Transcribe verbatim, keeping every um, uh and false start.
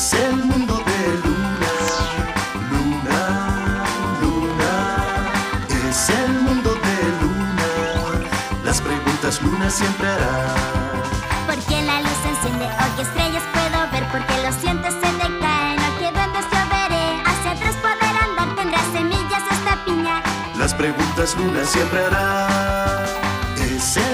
Es el mundo de Luna, Luna, Luna. Es el mundo de Luna. Las preguntas Luna siempre hará. ¿Por qué la luz se enciende? ¿O qué estrellas puedo ver? Porque los dientes se te caen. ¿O qué duendes yo veré? Hacia atrás poder andar. ¿Tendrá semillas esta piña? Las preguntas Luna siempre hará. Es el